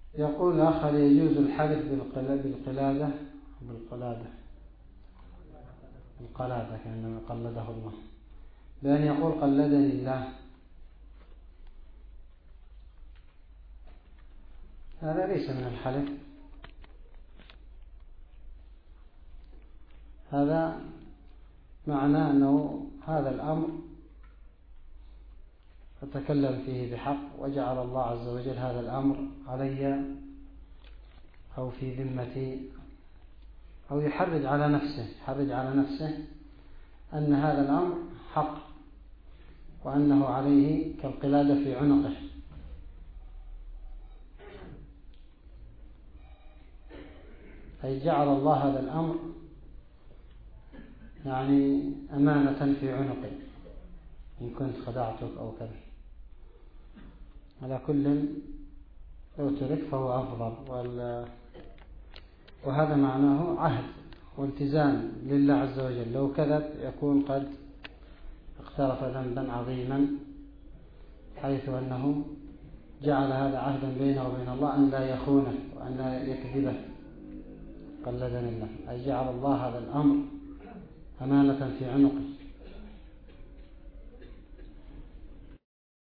يقول الأخ: هل يجوز الحلف بالقلادة كأنما قلده الله، بأن يقول قلدني الله؟ هذا ليس من الحلف، هذا معناه أنه هذا الأمر أتكلم فيه بحق، وجعل الله عز وجل هذا الأمر علي أو في ذمتي، أو يحرج على نفسه أن هذا الأمر حق، وأنه عليه كالقلادة في عنقه. أي جعل الله هذا الأمر يعني أمانة في عنقي إن كنت خدعتك أو كذا. على كل لو ترك فهو أفضل، وهذا معناه عهد والتزام لله عز وجل. لو كذب يكون قد اقترف ذنبا عظيما، حيث أنه جعل هذا عهدا بينه وبين الله أن لا يخونه وأن لا يكذبه. قلدني الله، أي جعل الله هذا الأمر أمانة في عنقه.